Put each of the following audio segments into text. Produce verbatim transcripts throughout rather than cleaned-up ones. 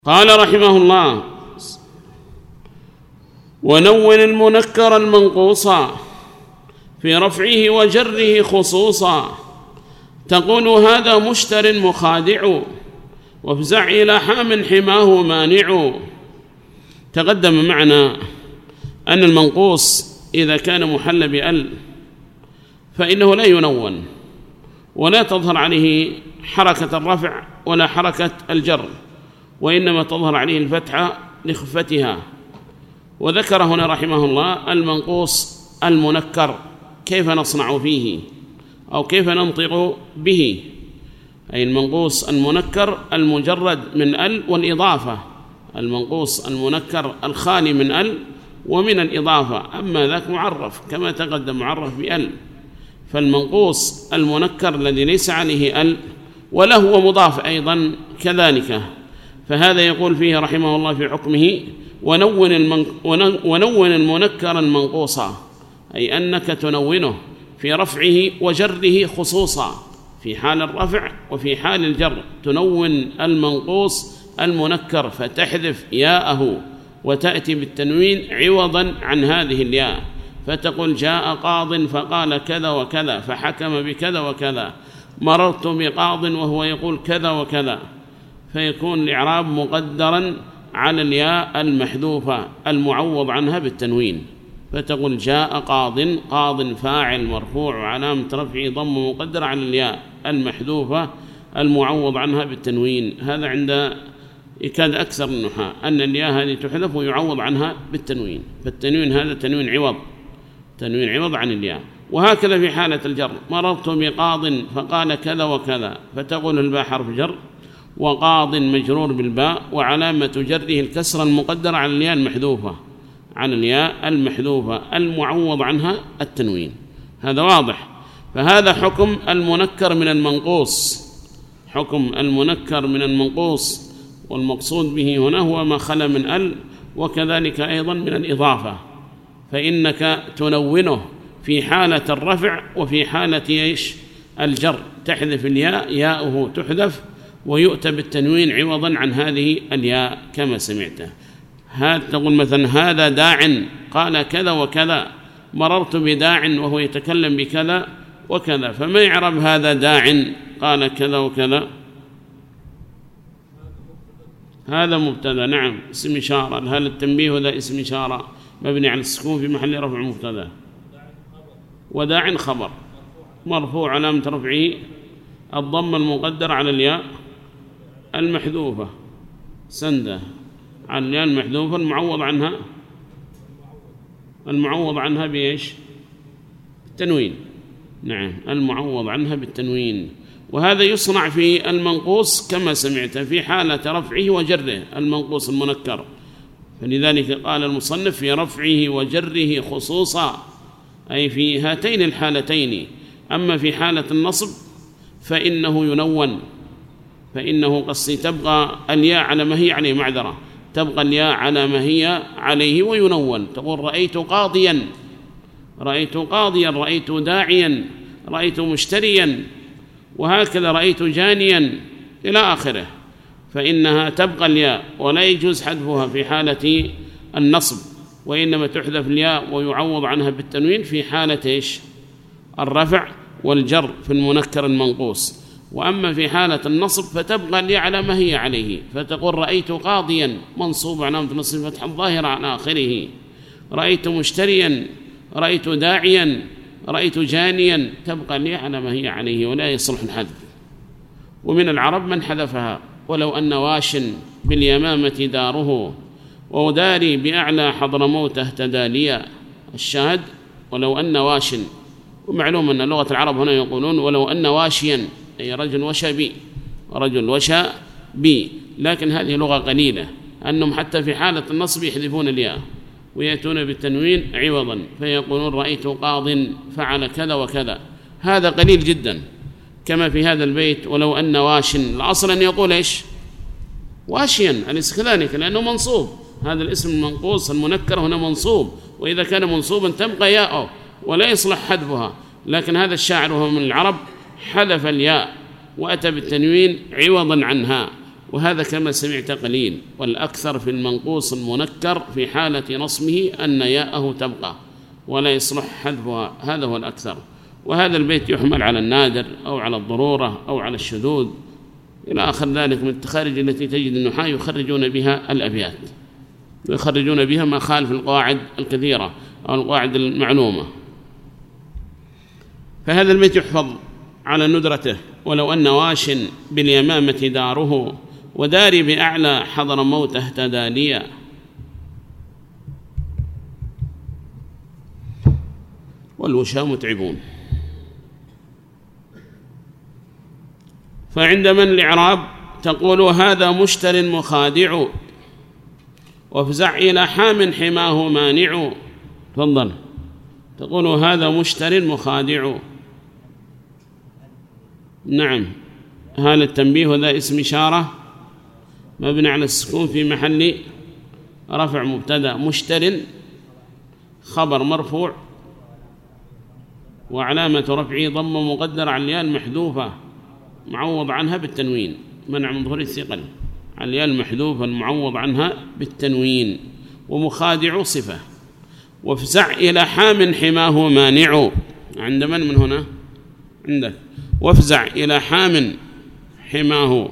قال رحمه الله: ونون المنكر المنقوصا في رفعه وجره خصوصا، تقول هذا مشتر مخادع، وافزع إلى حام حماه مانع. تقدم معنا أن المنقوص إذا كان محل بأل فإنه لا ينون ولا تظهر عليه حركة الرفع ولا حركة الجر، وإنما تظهر عليه الفتحة لخفتها. وذكر هنا رحمه الله المنقوص المنكر كيف نصنع فيه أو كيف ننطق به، أي المنقوص المنكر المجرد من ال والإضافة، المنقوص المنكر الخالي من ال ومن الإضافة. أما ذاك معرف كما تقدم معرف بأل، فالمنقوص المنكر الذي ليس عليه ال وله هو مضاف أيضا كذلك، فهذا يقول فيه رحمه الله في حكمه: ونون, المن... ونون المنكر المنقوصا، أي أنك تنونه في رفعه وجره خصوصا، في حال الرفع وفي حال الجر تنون المنقوص المنكر فتحذف ياءه وتأتي بالتنوين عوضا عن هذه الياء، فتقول جاء قاض فقال كذا وكذا فحكم بكذا وكذا، مررت بقاض وهو يقول كذا وكذا، فيكون الإعراب مقدرا على الياء المحذوفة المعوض عنها بالتنوين، فتقول جاء قاض، قاض فاعل مرفوع وعلامة رفعه ضم مقدر على الياء المحذوفة المعوض عنها بالتنوين. هذا عند يكاد أكثر النحاة أن الياء هذه تحذف ويعوض عنها بالتنوين، فالتنوين هذا تنوين عوض، تنوين عوض عن الياء. وهكذا في حالة الجر: مررت بقاض فقال كذا وكذا، فتقول الباء حرف جر وقاض مجرور بالباء وعلامة جره الكسر المقدر على الياء المحذوفة، عن الياء المحذوفة المعوض عنها التنوين. هذا واضح. فهذا حكم المنكر من المنقوص، حكم المنكر من المنقوص، والمقصود به هنا هو ما خلا من ال، وكذلك أيضا من الإضافة، فإنك تنونه في حالة الرفع وفي حالة إيش الجر، تحذف الياء، ياؤه تحذف ويؤتى بالتنوين عوضا عن هذه الياء كما سمعته. هذا تقول مثلا هذا داع قال كذا وكذا، مررت بداع وهو يتكلم بكذا وكذا، فما يعرب هذا داع قال كذا وكذا؟ هذا مبتدا، نعم اسم إشارة. هل التنبيه ذا اسم إشارة مبني على السكون في محل رفع مبتدا، وداع خبر مرفوع علامة رفعه الضم المقدر على الياء المحذوفة سندة، على الياء المحذوفة المعوض عنها المعوض عنها بإيش؟ التنوين، نعم المعوض عنها بالتنوين. وهذا يصنع في المنقوص كما سمعت في حالة رفعه وجره المنقوص المنكر، فلذلك قال المصنف في رفعه وجره خصوصا، أي في هاتين الحالتين. أما في حالة النصب فإنه ينون، فإنه قصي تبقى الياء على ما هي عليه، معذرة، تبقى الياء على ما هي عليه وينون، تقول رأيت قاضيا، رأيت قاضيا، رأيت داعيا، رأيت مشتريا، وهكذا رأيت جانيا إلى آخره، فإنها تبقى الياء ولا يجوز حذفها في حالة النصب، وإنما تحذف الياء ويعوض عنها بالتنوين في حالة إيش؟ الرفع والجر في المنكر المنقوص. وأما في حالة النصب فتبقى الياء على ما هي عليه، فتقول رأيت قاضيا منصوب علامة نصب فتح الظاهر عن آخره، رأيت مشتريا، رأيت داعيا، رأيت جانيا، تبقى الياء على ما هي عليه ولا يصلح الحذف. ومن العرب من حذفها: ولو أن واش باليمامة داره، وداري بأعلى حضرموت اهتدى لي. الشاهد ولو أن واش، ومعلوم أن لغة العرب هنا يقولون ولو أن واشيا، أي رجل وشى بي، رجل وشى بي، لكن هذه لغة قليلة، أنهم حتى في حالة النصب يحذفون الياء ويأتون بالتنوين عوضا، فيقولون رأيت قاض فعل كذا وكذا. هذا قليل جدا، كما في هذا البيت ولو أن واش، الأصل أن يقول إيش؟ واشيا، أليس كذلك؟ لأنه منصوب، هذا الاسم المنقوص المنكر هنا منصوب، وإذا كان منصوبا تبقى ياءه ولا يصلح حذفها. لكن هذا الشاعر وهو من العرب حذف الياء وأتى بالتنوين عوضا عنها، وهذا كما سمعت قليل، والأكثر في المنقوص المنكر في حالة نصبه أن ياءه تبقى ولا يصلح حذفها، هذا هو الأكثر. وهذا البيت يحمل على النادر أو على الضرورة أو على الشذوذ إلى آخر ذلك من التخارج التي تجد النحاة يخرجون بها الأبيات، ويخرجون بها ما خالف القواعد الكثيرة أو القواعد المعلومة. فهذا البيت يحفظ على ندرته: ولو أن واش باليمامة داره وداري بأعلى حضر موت اهتدى لي. والوشاة متعبون. فعند من الإعراب تقول هذا مشتر مخادع وافزع إلى حام حماه مانع. تفضل. تقول هذا مشتر مخادع. نعم. هذا التنبيه وذا اسم إشارة مبني على السكون في محل رفع مبتدأ. مشتر خبر مرفوع وعلامة رفعه ضم مقدر على الياء المحذوفة معوض عنها بالتنوين، منع من ظهور الثقل، على الياء المحذوفة المعوض عنها بالتنوين. ومخادع صفة. وافزع إلى حام حماه مانع. عند من من هنا؟ عندك. وافزع إلى حام حماه.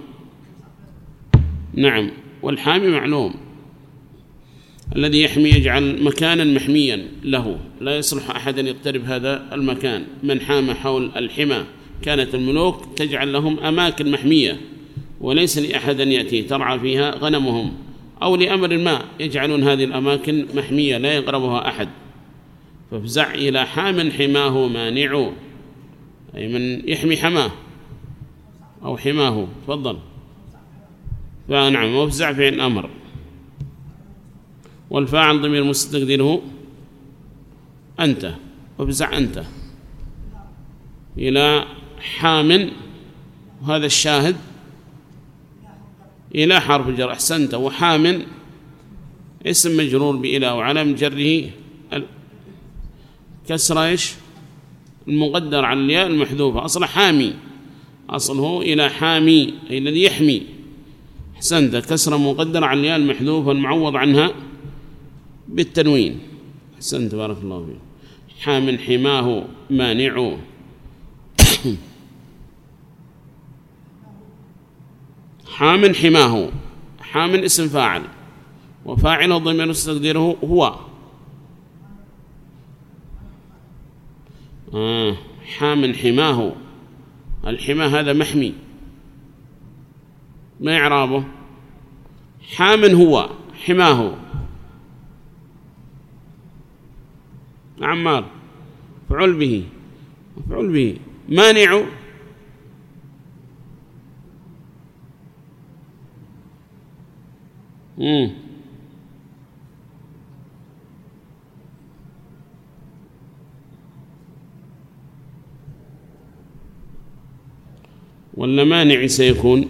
نعم. والحامي معلوم الذي يحمي يجعل مكانا محميا له، لا يصلح أحد أن يقترب هذا المكان. من حام حول الحمى كانت الملوك تجعل لهم أماكن محمية، وليس لأحد أن يأتي ترعى فيها غنمهم، أو لأمر ما يجعلون هذه الأماكن محمية لا يقربها أحد. فافزع إلى حام حماه مانع، أي من يحمي حماه أو حماه. تفضل. فنعم. وافزع فعل الأمر، والفاعل ضمير مستقدره أنت. وافزع أنت إلى حام، وهذا الشاهد إلى حرف جر. أحسنت. وحام اسم مجرور بإلى وعلم جره كسر إيش المقدر على الياء المحذوفة. أصل حامي، أصله إلى حامي أي الذي يحمي. أحسنت. كسر مقدر على الياء المحذوفة المعوض عنها بالتنوين. أحسنت بارك الله فيك. حام حماه مانع. حام حماه. حام اسم فاعل وفاعله ضمير مستقدره هو. آه. حام حماه. الحمى هذا محمي، ما إعرابه؟ حام هو حماه. عمار فعل به فعل به. مانع مم. ولا مانع سيكون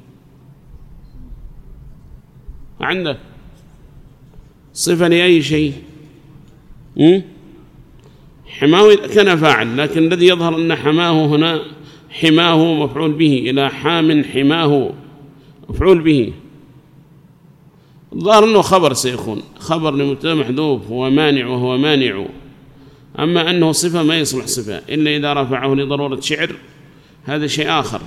عندك صفة لأي شيء. مم؟ حماه كان فاعل، لكن الذي يظهر أن حماه هنا حماه مفعول به. إلى حام حماه مفعول به. الظاهر أنه خبر سيكون خبر لمبتدأ محذوف ومانع وهو مانع. أما أنه صفة ما يصلح صفة إلا إذا رفعه لضرورة شعر، هذا شيء آخر.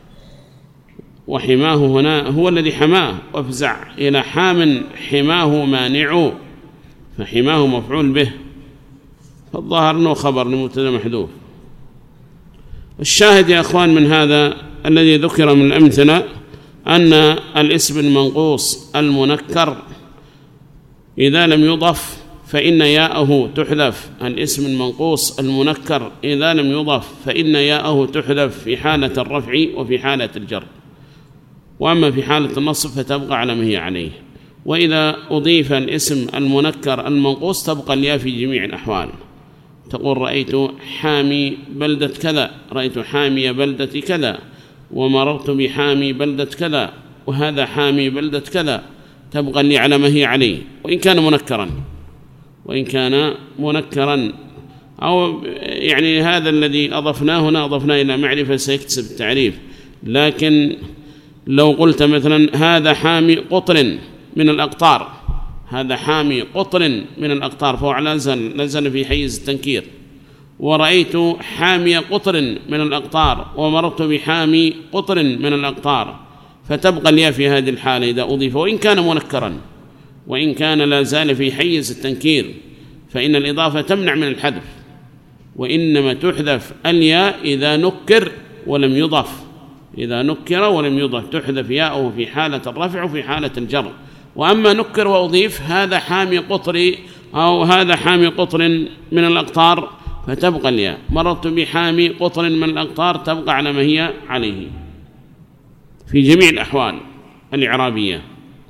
وحماه هنا هو الذي حماه. وافزع إلى حام حماه مانع، فحماه مفعول به، فالظاهر أنه خبر لمبتدأ محذوف. الشاهد يا أخوان من هذا الذي ذكر من الأمثلة أن الاسم المنقوص المنكر إذا لم يضف فإن ياءه تحذف. الاسم المنقوص المنكر إذا لم يضف فإن ياءه تحذف في حالة الرفع وفي حالة الجر، وأما في حالة النصب فتبقى على ما هي عليه. وإذا أضيف الاسم المنكر المنقوص تبقى الياء في جميع الأحوال. تقول رأيت حامي بلدة كذا، رأيت حامي بلدة كذا، ومررت بحامي بلدة كذا، وهذا حامي بلدة كذا، تبقى لي على ما هي عليه، وإن كان منكرا وإن كان منكرا أو يعني هذا الذي أضفناه هنا أضفناه إلى معرفة سيكتسب التعريف، لكن لو قلت مثلا هذا حامي قطر من الأقطار، هذا حامي قطر من الأقطار، فهو نزل, نزل في حيز التنكير. ورأيت حامي قطر من الأقطار ومررت بحامي قطر من الأقطار، فتبقى الياء في هذه الحالة إذا أضيف، وإن كان منكرا، وإن كان لا زال في حيز التنكير، فإن الإضافة تمنع من الحذف، وإنما تحذف الياء إذا نكر ولم يضف، إذا نكر ولم يضف تحذف ياءه في حالة الرفع وفي حالة الجر. وأما نكر وأضيف هذا حامي قطري أو هذا حامي قطر من الأقطار فتبقى الياء، مررت بحامي قطر من الأقطار تبقى على ما هي عليه في جميع الأحوال الإعرابية.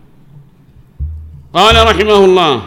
قال رحمه الله: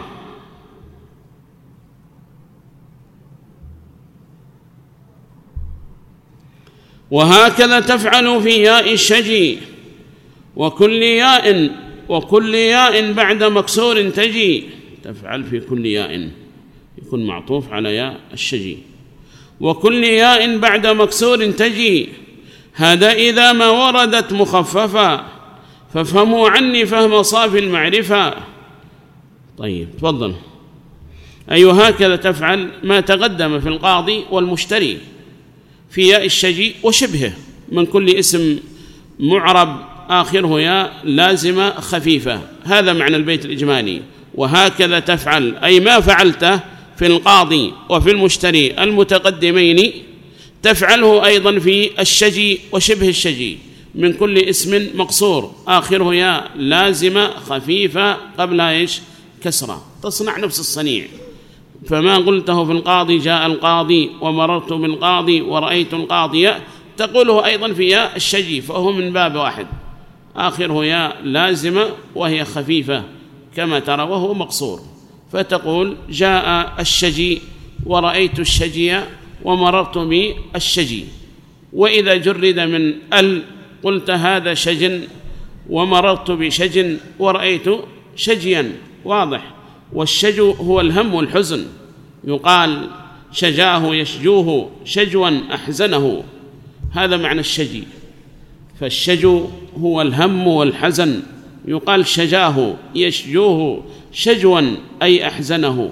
وهكذا تفعل في ياء الشجي وكل ياء وكل ياء بعد مكسور تجي. تفعل في كل ياء يكون معطوف على ياء الشجي، وكل ياء بعد مكسور تجي، هذا إذا ما وردت مخففة، فافهموا عني فهم صافي المعرفة. طيب تفضل. أي هكذا تفعل ما تقدم في القاضي والمشتري في ياء الشجي وشبهه من كل اسم معرب آخره ياء لازمة خفيفة. هذا معنى البيت الإجمالي. وهكذا تفعل أي ما فعلته في القاضي وفي المشتري المتقدمين تفعله أيضا في الشجي وشبه الشجي من كل اسم مقصور آخره ياء لازمة خفيفة قبلها إيش؟ كسرة. تصنع نفس الصنيع. فما قلته في القاضي جاء القاضي ومررت بالقاضي ورأيت القاضية تقوله أيضا في ياء الشجي، فهو من باب واحد آخره ياء لازمة وهي خفيفة كما ترى وهو مقصور، فتقول جاء الشجي ورأيت الشجي ومررت بالشجي. وإذا جرد من ال قلت هذا شجن ومررت بشجن ورأيت شجيا. واضح. والشجو هو الهم والحزن، يقال شجاه يشجوه شجوا أحزنه، هذا معنى الشجي. فالشجو هو الهم والحزن، يقال شجاه يشجوه شجوا أي أحزنه.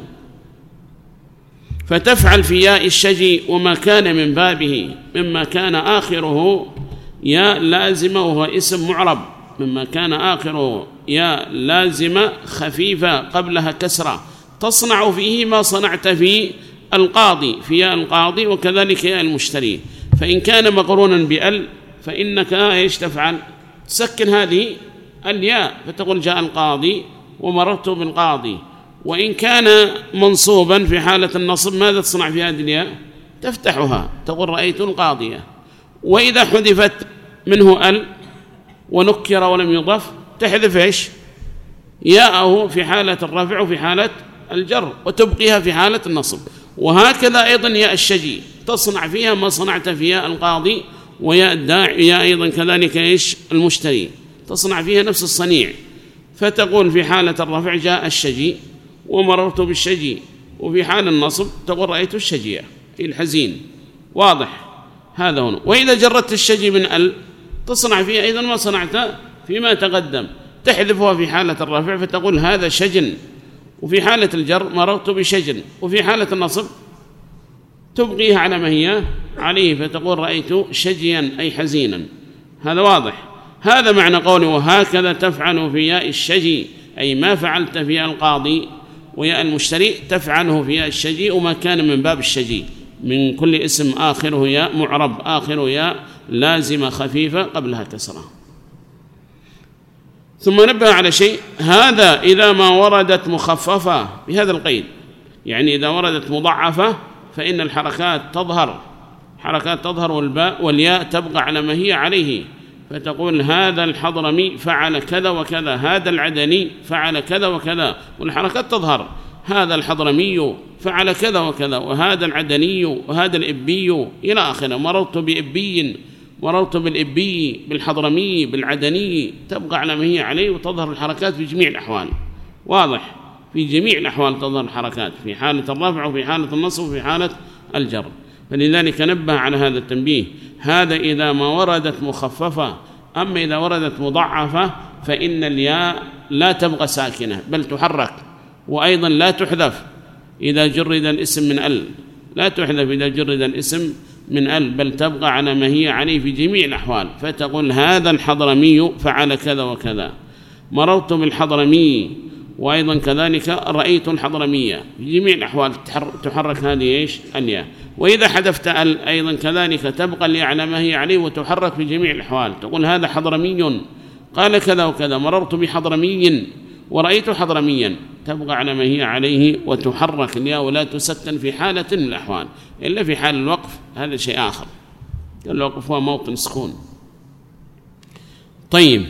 فتفعل في ياء الشجي وما كان من بابه مما كان آخره ياء لازمة وهو اسم معرب، مما كان آخره ياء لازمة خفيفة قبلها كسرة، تصنع فيه ما صنعت في القاضي في ياء القاضي وكذلك ياء المشتري. فإن كان مقرونا بأل فإنك إيش تفعل؟ تسكن هذه الياء فتقول جاء القاضي ومررت بالقاضي. وإن كان منصوبا في حالة النصب ماذا تصنع في هذه الياء؟ تفتحها تقول رأيت القاضية. وإذا حذفت منه ال ونكر ولم يضف تحذف إيش؟ ياءه في حالة الرفع وفي حالة الجر وتبقيها في حالة النصب. وهكذا أيضا ياء الشجي تصنع فيها ما صنعت في ياء القاضي وياء الداعي ياء أيضا كذلك إيش؟ المشتري، تصنع فيها نفس الصنيع. فتقول في حالة الرفع جاء الشجي ومررت بالشجي، وفي حال النصب تقول رأيت الشجية الحزين. واضح هذا هنا. وإذا جردت الشجي من ال تصنع فيها أيضا ما صنعت فيما تقدم، تحذفها في حالة الرفع فتقول هذا شجن، وفي حالة الجر مررت بشجن، وفي حالة النصب تبقيها على ما هي عليه فتقول رأيت شجيا أي حزينا. هذا واضح. هذا معنى قوله وهكذا تفعل في ياء الشجي، أي ما فعلت في ياء القاضي وياء المشتري تفعله في ياء الشجي وما كان من باب الشجي من كل اسم آخره ياء معرب آخره ياء لازمة خفيفة قبلها كسرة. ثم نبه على شيء، هذا إذا ما وردت مخففة بهذا القيد، يعني إذا وردت مضعفة فإن الحركات تظهر حركات تظهر والباء والياء تبقى على ما هي عليه، فتقول هذا الحضرمي فعل كذا وكذا، هذا العدني فعل كذا وكذا، والحركات تظهر، هذا الحضرمي فعل كذا وكذا، وهذا العدني وهذا الإبي إلى آخره. مررت بإبي مررت بالإبي بالحضرمي بالعدني، تبقى على ما هي عليه وتظهر الحركات في جميع الأحوال. واضح. في جميع الأحوال تظهر الحركات في حالة الرفع وفي حالة النصب وفي حالة الجر. فلذلك نبه على هذا التنبيه. هذا إذا ما وردت مخففة، أما إذا وردت مضاعفة فإن الياء لا تبقى ساكنة بل تحرك، وأيضا لا تحذف إذا جرد الاسم من ال، لا تحذف إذا جرد الاسم من ال، بل تبقى على ما هي عليه في جميع الأحوال. فتقول هذا الحضرمي فعل كذا وكذا، مررت بالحضرمي، وأيضا كذلك رأيت الحضرمية، في جميع الأحوال تحرك هذه إيش الياء. وإذا حذفت ال أيضا كذلك تبقى الياء على ما هي عليه وتحرك في جميع الأحوال. تقول هذا حضرمي قال كذا وكذا، مررت بحضرمي ورأيت حضرميا، تبقى على ما هي عليه وتحرك الياء ولا تسكن في حالة من الأحوال إلا في حال الوقف، هذا شيء آخر، الوقف هو موطن سكون. طيب،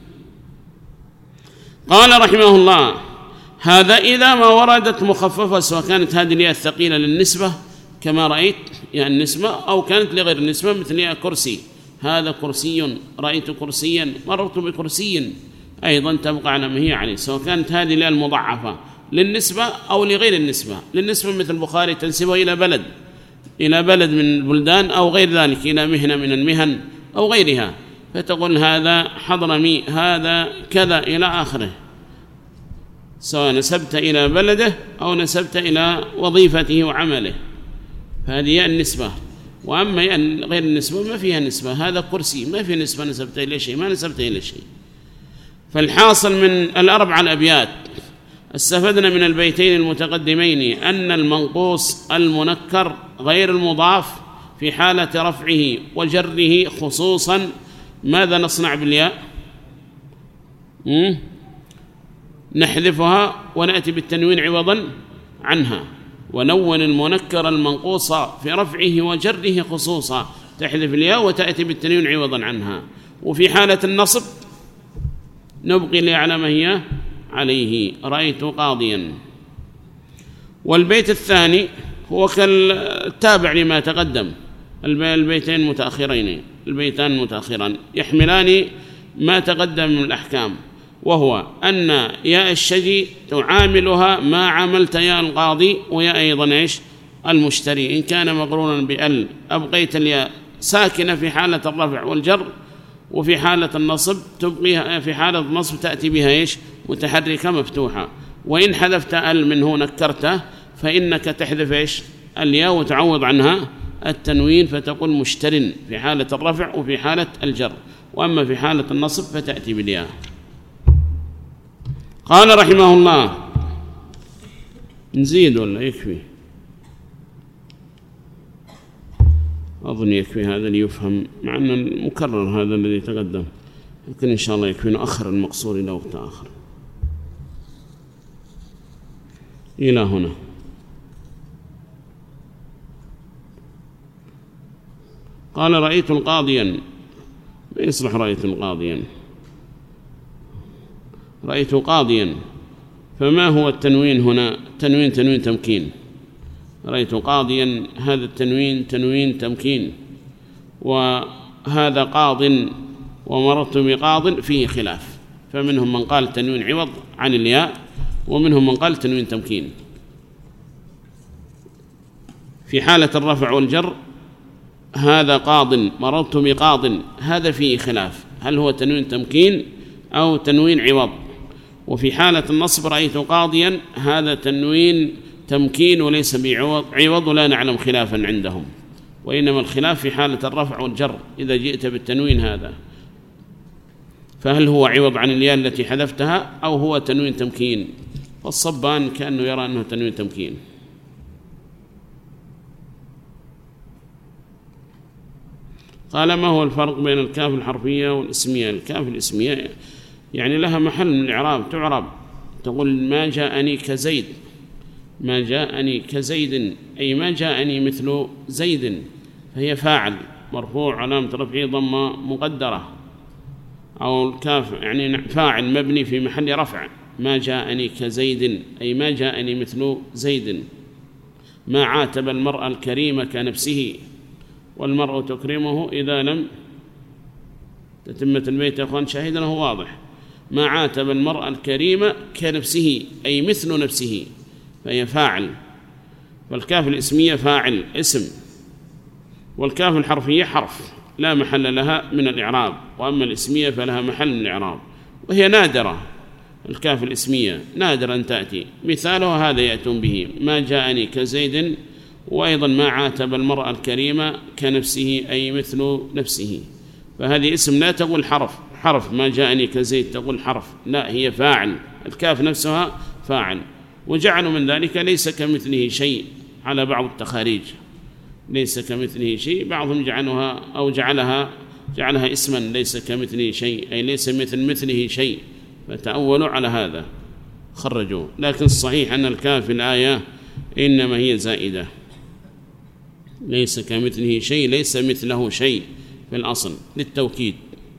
قال رحمه الله هذا إذا ما وردت مخففة، سواء كانت هذه الياء الثقيلة للنسبة كما رأيت يا النسبة، أو كانت لغير النسبة مثل ياء كرسي، هذا كرسي، رأيت كرسيا، مررت بكرسي، أيضا تبقى على ما هي عليه، سواء كانت هذه الياء المضاعفة للنسبة أو لغير النسبة. للنسبة مثل البخاري تنسبه إلى بلد، إلى بلد من البلدان أو غير ذلك، إلى مهنة من المهن أو غيرها، فتقول هذا حضرمي، هذا كذا إلى آخره، سواء نسبت إلى بلده أو نسبت إلى وظيفته وعمله، فهذه النسبة. وأما غير النسبة ما فيها نسبة، هذا كرسي ما في نسبة نسبت إلى شيء، ما نسبت إلى شيء. فالحاصل من الأربع الأبيات استفدنا من البيتين المتقدمين أن المنقوص المنكر غير المضاف في حالة رفعه وجره خصوصا ماذا نصنع بالياء؟ نحذفها ونأتي بالتنوين عوضا عنها. ونون المنكر المنقوص في رفعه وجره خصوصا، تحذف الياء وتأتي بالتنوين عوضا عنها. وفي حالة النصب نبقي لي على ما هي عليه، رأيت قاضيا. والبيت الثاني هو كالتابع لما تقدم، البيتين متأخرين، البيتان متأخران يحملان ما تقدم من الأحكام، وهو أن ياء الشجي تعاملها ما عملت ياء القاضي وياء أيضا إيش المشتري. إن كان مقرونا بأل أبقيت الياء ساكنة في حالة الرفع والجر، وفي حالة النصب تبقيها، في حالة النصب تأتي بها إيش متحركة مفتوحة. وإن حذفت أل منه نكرته فإنك تحذف إيش الياء وتعوض عنها التنوين، فتقول مشتر في حالة الرفع وفي حالة الجر، وأما في حالة النصب فتأتي بالياء. قال رحمه الله، نزيد ولا يكفي؟ أظن يكفي هذا ليفهم، مع أن المكرر هذا الذي تقدم، لكن إن شاء الله يكفي نؤخر المقصور إلى وقت آخر. إلى هنا. قال رأيت القاضيا، ما يصلح رأيت القاضيا، رأيت قاضيا، فما هو التنوين هنا؟ تنوين تنوين تمكين، رأيت قاضيا هذا التنوين تنوين تمكين، وهذا قاض ومررت بقاض فيه خلاف، فمنهم من قال تنوين عوض عن الياء، ومنهم من قال تنوين تمكين. في حالة الرفع والجر هذا قاض مررت بقاض، هذا فيه خلاف، هل هو تنوين تمكين أو تنوين عوض. وفي حالة النصب رأيت قاضيا، هذا تنوين تمكين وليس بعوض عوض، ولا نعلم خلافا عندهم، وإنما الخلاف في حالة الرفع والجر إذا جئت بالتنوين هذا، فهل هو عوض عن الياء التي حذفتها أو هو تنوين تمكين؟ فالصبان كأنه يرى أنه تنوين تمكين. قال ما هو الفرق بين الكاف الحرفية والاسمية؟ الكاف الاسمية يعني لها محل من الإعراب، تعرب، تقول ما جاءني كزيد، ما جاءني كزيد أي ما جاءني مثل زيد، فهي فاعل مرفوع علامة رفعه ضمة مقدرة، أو الكاف يعني فاعل مبني في محل رفع، ما جاءني كزيد أي ما جاءني مثل زيد. ما عاتب المرأة الكريمة كنفسه، والمرء تكرمه إذا لم تتمة البيت يا أخوان شاهدا هو واضح. ما عاتب المرأة الكريمة كنفسه أي مثل نفسه، فهي فاعل. فالكاف الاسمية فاعل اسم، والكاف الحرفية حرف لا محل لها من الإعراب، وأما الإسمية فلها محل من الإعراب، وهي نادرة. الكاف الإسمية نادر أن تأتي، مثاله هذا يأتون به: ما جاءني كزيد، وأيضا ما عاتب المرأة الكريمة كنفسه، أي مثل نفسه. فهذه اسم لا تقول حرف حرف، ما جاءني كزيد تقول حرف، لا، هي فاعل، الكاف نفسها فاعل. وجعلوا من ذلك ليس كمثله شيء على بعض التخاريج، ليس كمثله شيء، بعضهم جعلها أو جعلها جعلها اسما ليس كمثله شيء، أي ليس مثل مثله شيء، فتأولوا على هذا خرجوا. لكن الصحيح أن الكاف في الآية إنما هي زائدة، ليس كمثله شيء، ليس مثله شيء في الأصل للتوكيد،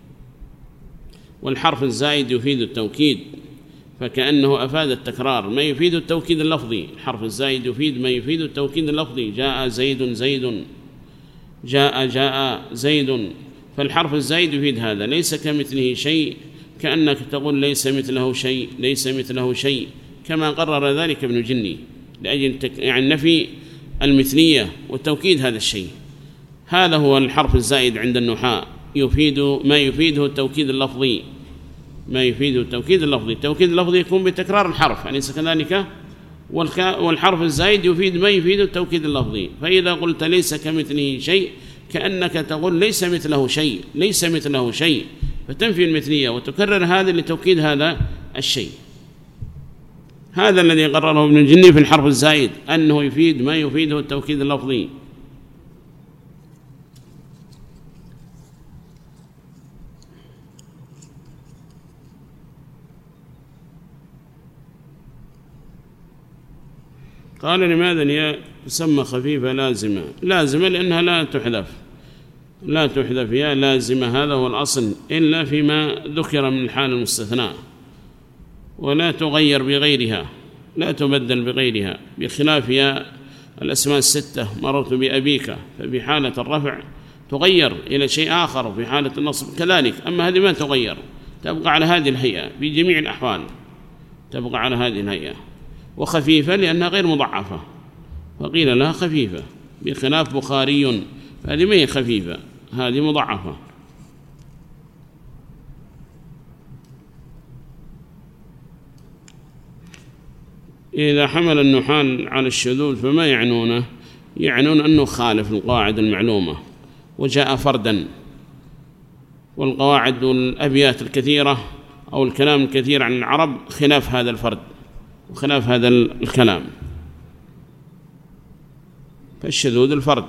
والحرف الزائد يفيد التوكيد، فكأنه أفاد التكرار، ما يفيد التوكيد اللفظي. الحرف الزائد يفيد ما يفيد التوكيد اللفظي: جاء زيد زيد، جاء جاء زيد. فالحرف الزائد يفيد هذا، ليس كمثله شيء، كأنك تقول ليس مثله شيء، ليس مثله شيء، كما قرر ذلك ابن جني لأجل يعني نفي المثلية والتوكيد هذا الشيء. هذا هو الحرف الزائد عند النحاة، يفيد ما يفيده التوكيد اللفظي، ما يفيده التوكيد اللفظي. التوكيد اللفظي يكون بتكرار الحرف، أليس كذلك؟ والحرف الزائد يفيد ما يفيد التوكيد اللفظي. فإذا قلت ليس كمثله شيء، كأنك تقول ليس مثله شيء، ليس مثله شيء، فتنفي المثلية وتكرر هذا لتوكيد هذا الشيء. هذا الذي قرره ابن الجني في الحرف الزائد، أنه يفيد ما يفيده التوكيد اللفظي. قال: لماذا هي تسمى خفيفة لازمة؟ لازمة لأنها لا تحذف، لا تحذف، يا لازمة، هذا هو الأصل، إلا فيما ذكر من الحال المستثناء، ولا تغير بغيرها، لا تبدل بغيرها، بخلاف يا الأسماء الستة: مررت بأبيك، ففي حالة الرفع تغير إلى شيء آخر، وفي حالة النصب كذلك. أما هذه ما تغير، تبقى على هذه الهيئة في جميع الأحوال، تبقى على هذه الهيئة. وخفيفة لأنها غير مضعفة، فقيل لها خفيفة، بخلاف بخاري، فهذه ما هي خفيفة، هذه مضعفة. إذا حمل النحال على الشذوذ فما يعنونه؟ يعنون أنه خالف القواعد المعلومة وجاء فردا، والقواعد والأبيات الكثيرة أو الكلام الكثير عن العرب خلاف هذا الفرد وخلاف هذا الكلام. فالشذوذ الفرد،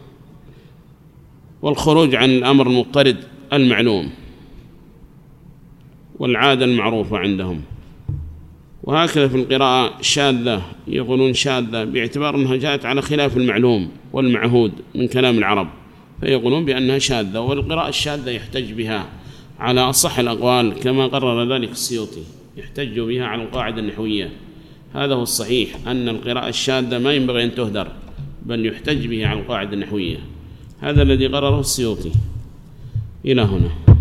والخروج عن الأمر المضطرد المعلوم والعادة المعروفة عندهم. وهكذا في القراءة الشاذة، يقولون شاذة باعتبار أنها جاءت على خلاف المعلوم والمعهود من كلام العرب، فيقولون بأنها شاذة. والقراءة الشاذة يحتج بها على أصح الأقوال، كما قرر ذلك السيوطي، يحتج بها على القاعدة النحوية. هذا هو الصحيح، أن القراءة الشاذة ما ينبغي أن تهدر، بل يحتج به على القاعدة النحوية. هذا الذي قرره السيوطي. إلى هنا.